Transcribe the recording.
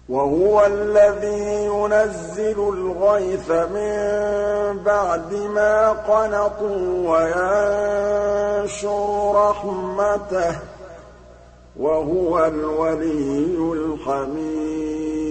وَهُوَ الَّذِي يُنَزِّلُ الْغَيْثَ مِن بَعْدِ مَا قَنَطُوا وَيَنشُرُ رَحْمَتَهُ ۚ وَهُوَ الْوَلِيُّ الْحَمِيدُ